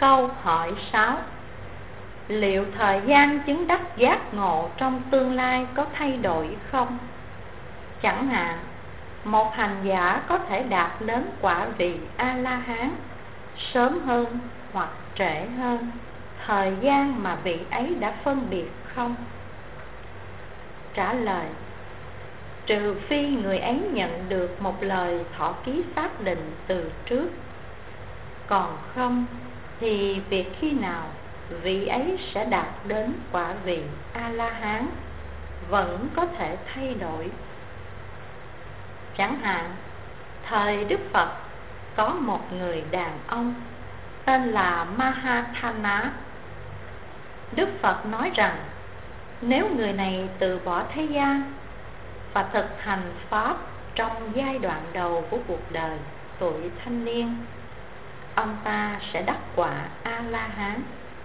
Câu hỏi 6. Liệu thời gian chứng đắc giác ngộ trong tương lai có thay đổi không? Chẳng hạn, một hành giả có thể đạt đến quả vị A-la-hán sớm hơn hoặc trễ hơn thời gian mà vị ấy đã phân biệt không? Trả lời: trừ phi người ấy nhận được một lời thọ ký xác định từ trước. Còn không thì việc khi nào vị ấy sẽ đạt đến quả vị A-la-hán vẫn có thể thay đổi. Chẳng hạn, thời Đức Phật có một người đàn ông tên là Mahathana. Đức Phật nói rằng nếu người này từ bỏ thế gian và thực hành Pháp trong giai đoạn đầu của cuộc đời tuổi thanh niên, ông ta sẽ đắc quả A-la-hán.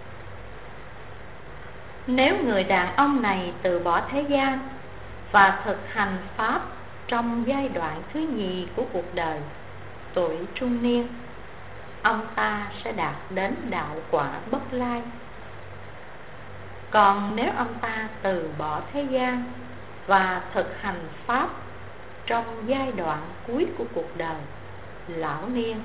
Nếu người đàn ông này từ bỏ thế gian và thực hành Pháp trong giai đoạn thứ nhì của cuộc đời tuổi trung niên, ông ta sẽ đạt đến đạo quả Bất Lai. Còn nếu ông ta từ bỏ thế gian và thực hành Pháp trong giai đoạn cuối của cuộc đời lão niên,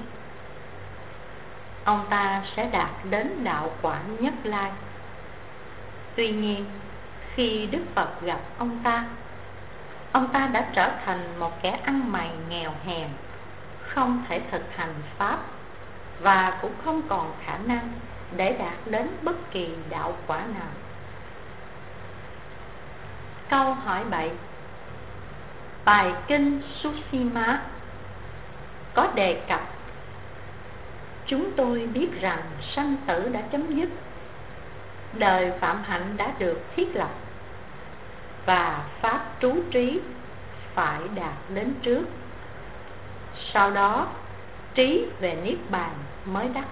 ông ta sẽ đạt đến đạo quả Nhất Lai. Tuy nhiên, khi Đức Phật gặp ông ta đã trở thành một kẻ ăn mày nghèo hèn, không thể thực hành Pháp và cũng không còn khả năng để đạt đến bất kỳ đạo quả nào. Câu hỏi 7. Bài kinh Sushima có đề cập: chúng tôi biết rằng sanh tử đã chấm dứt, đời phạm hạnh đã được thiết lập và pháp trú trí phải đạt đến trước, sau đó trí về niết bàn mới đắc.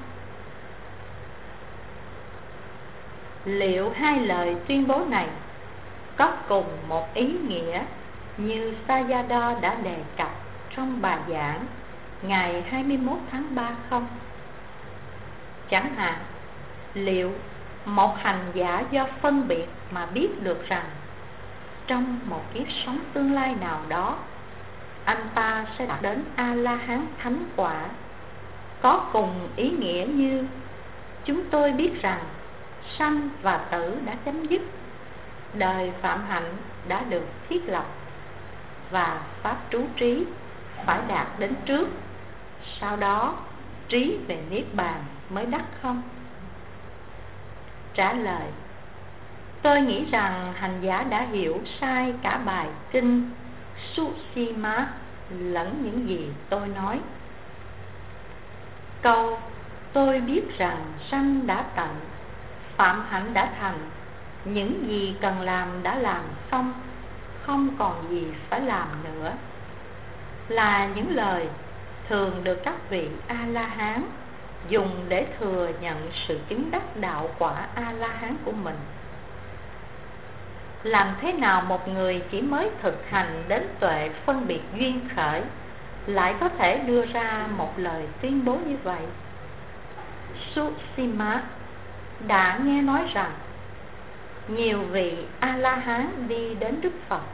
Liệu hai lời tuyên bố này có cùng một ý nghĩa như Sayadaw đã đề cập trong bài giảng ngày 21 tháng 3 không? Chẳng hạn, liệu một hành giả do phân biệt mà biết được rằng trong một kiếp sống tương lai nào đó anh ta sẽ đạt đến A-la-hán thánh quả có cùng ý nghĩa như chúng tôi biết rằng sanh và tử đã chấm dứt, đời phạm hạnh đã được thiết lập và pháp trú trí phải đạt đến trước, sau đó trí về niết bàn mới đắc không? Trả lời: tôi nghĩ rằng hành giả đã hiểu sai cả bài kinh Sushima lẫn những gì tôi nói. Câu tôi biết rằng sanh đã tận, phạm hạnh đã thành, những gì cần làm đã làm xong, không còn gì phải làm nữa, là những lời thường được các vị A-la-hán dùng để thừa nhận sự chứng đắc đạo quả A-la-hán của mình. Làm thế nào một người chỉ mới thực hành đến tuệ phân biệt duyên khởi lại có thể đưa ra một lời tuyên bố như vậy? Sushima đã nghe nói rằng nhiều vị A-la-hán đi đến Đức Phật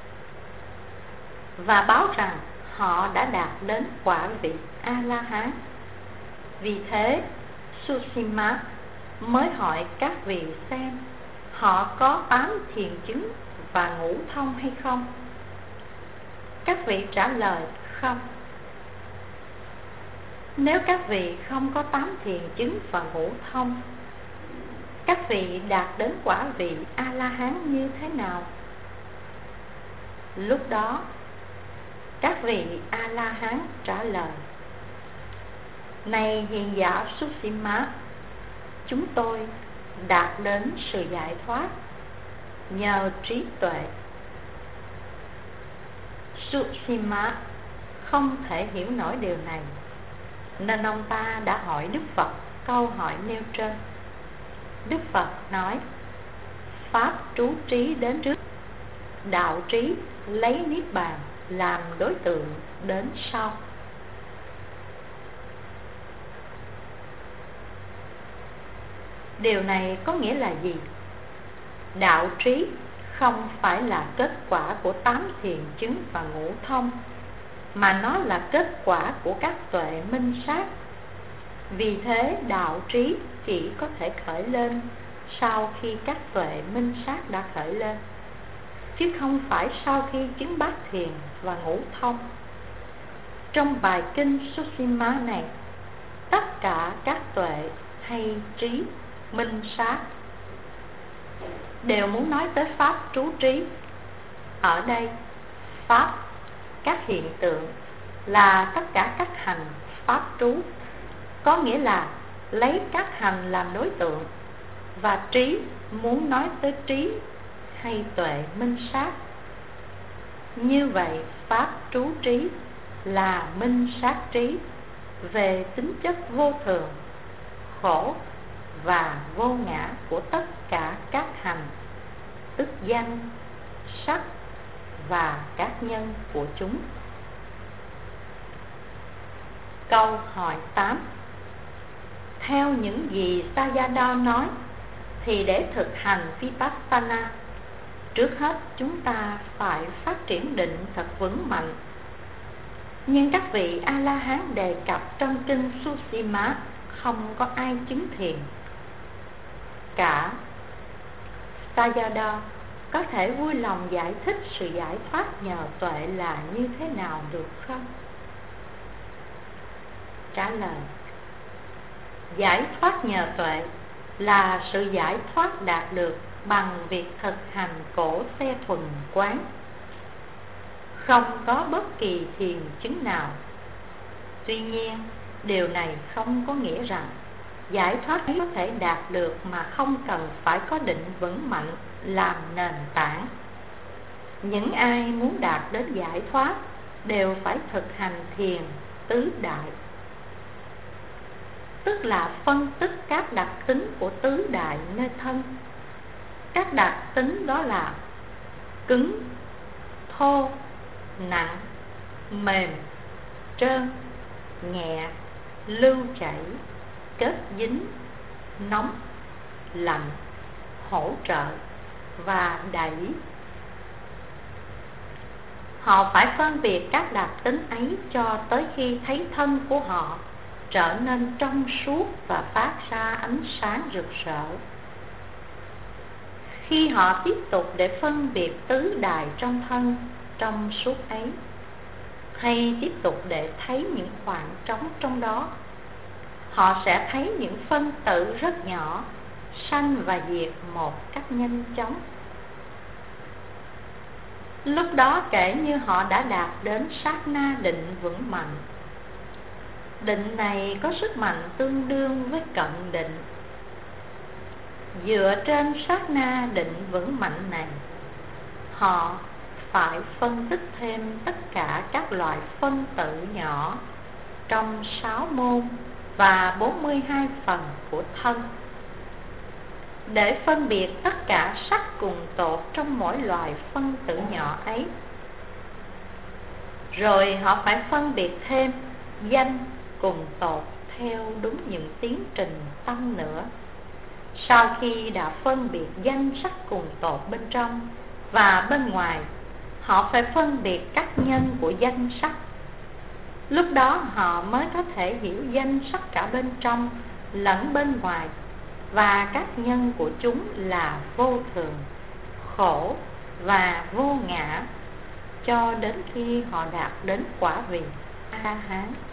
và báo rằng họ đã đạt đến quả vị A-la-hán. Vì thế, Sushima mới hỏi các vị xem họ có 8 thiền chứng và ngũ thông hay không. Các vị trả lời không. Nếu các vị không có 8 thiền chứng và ngũ thông, các vị đạt đến quả vị A-la-hán như thế nào? Lúc đó, các vị A-la-hán trả lời: này hiền giả Sushima, chúng tôi đạt đến sự giải thoát nhờ trí tuệ. Sushima không thể hiểu nổi điều này, nên ông ta đã hỏi Đức Phật câu hỏi nêu trên. Đức Phật nói: pháp trú trí đến trước, đạo trí lấy niết bàn làm đối tượng đến sau. Điều này có nghĩa là gì? Đạo trí không phải là kết quả của 8 thiền chứng và ngũ thông, mà nó là kết quả của các tuệ minh sát. Vì thế đạo trí chỉ có thể khởi lên sau khi các tuệ minh sát đã khởi lên, chứ không phải sau khi chứng bát thiền và ngũ thông. Trong bài kinh Sushima này, tất cả các tuệ hay trí minh sát đều muốn nói tới pháp trú trí. Ở đây, pháp, các hiện tượng là tất cả các hành pháp trú, có nghĩa là lấy các hành làm đối tượng, và trí muốn nói tới trí hay tuệ minh sát. Như vậy, pháp trú trí là minh sát trí về tính chất vô thường, khổ và vô ngã của tất cả các hành, tức danh, sắc và các nhân của chúng. Câu hỏi 8. Theo những gì Sayadaw nói, thì để thực hành Vipassana, trước hết chúng ta phải phát triển định thật vững mạnh. Nhưng các vị A-la-hán đề cập trong kinh Sushima không có ai chứng thiền cả. Sayadaw có thể vui lòng giải thích sự giải thoát nhờ tuệ là như thế nào được không? Trả lời: giải thoát nhờ tuệ là sự giải thoát đạt được bằng việc thực hành cổ xe thuần quán. Không có bất kỳ thiền chứng nào. Tuy nhiên, điều này không có nghĩa rằng giải thoát có thể đạt được mà không cần phải có định vững mạnh làm nền tảng. Những ai muốn đạt đến giải thoát đều phải thực hành thiền tứ đại, tức là phân tích các đặc tính của tứ đại nơi thân. Các đặc tính đó là cứng, thô, nặng, mềm, trơn, nhẹ, lưu chảy, kết dính, nóng, lạnh, hỗ trợ và đẩy. Họ phải phân biệt các đặc tính ấy cho tới khi thấy thân của họ trở nên trong suốt và phát ra ánh sáng rực rỡ. Khi họ tiếp tục để phân biệt tứ đại trong thân trong suốt ấy, hay tiếp tục để thấy những khoảng trống trong đó, họ sẽ thấy những phân tử rất nhỏ sanh và diệt một cách nhanh chóng. Lúc đó kể như họ đã đạt đến sát na định vững mạnh. Định này có sức mạnh tương đương với cận định. Dựa trên sát na định vững mạnh này, họ phải phân tích thêm tất cả các loại phân tử nhỏ trong 6 môn và 42 phần của thân, để phân biệt tất cả sắc cùng tột trong mỗi loại phân tử nhỏ ấy. Rồi họ phải phân biệt thêm danh cùng tột theo đúng những tiến trình tâm nữa. Sau khi đã phân biệt danh sắc cùng tột bên trong và bên ngoài, họ phải phân biệt các nhân của danh sắc. Lúc đó họ mới có thể hiểu danh sắc cả bên trong lẫn bên ngoài, và các nhân của chúng là vô thường, khổ và vô ngã, cho đến khi họ đạt đến quả vị A-la-hán.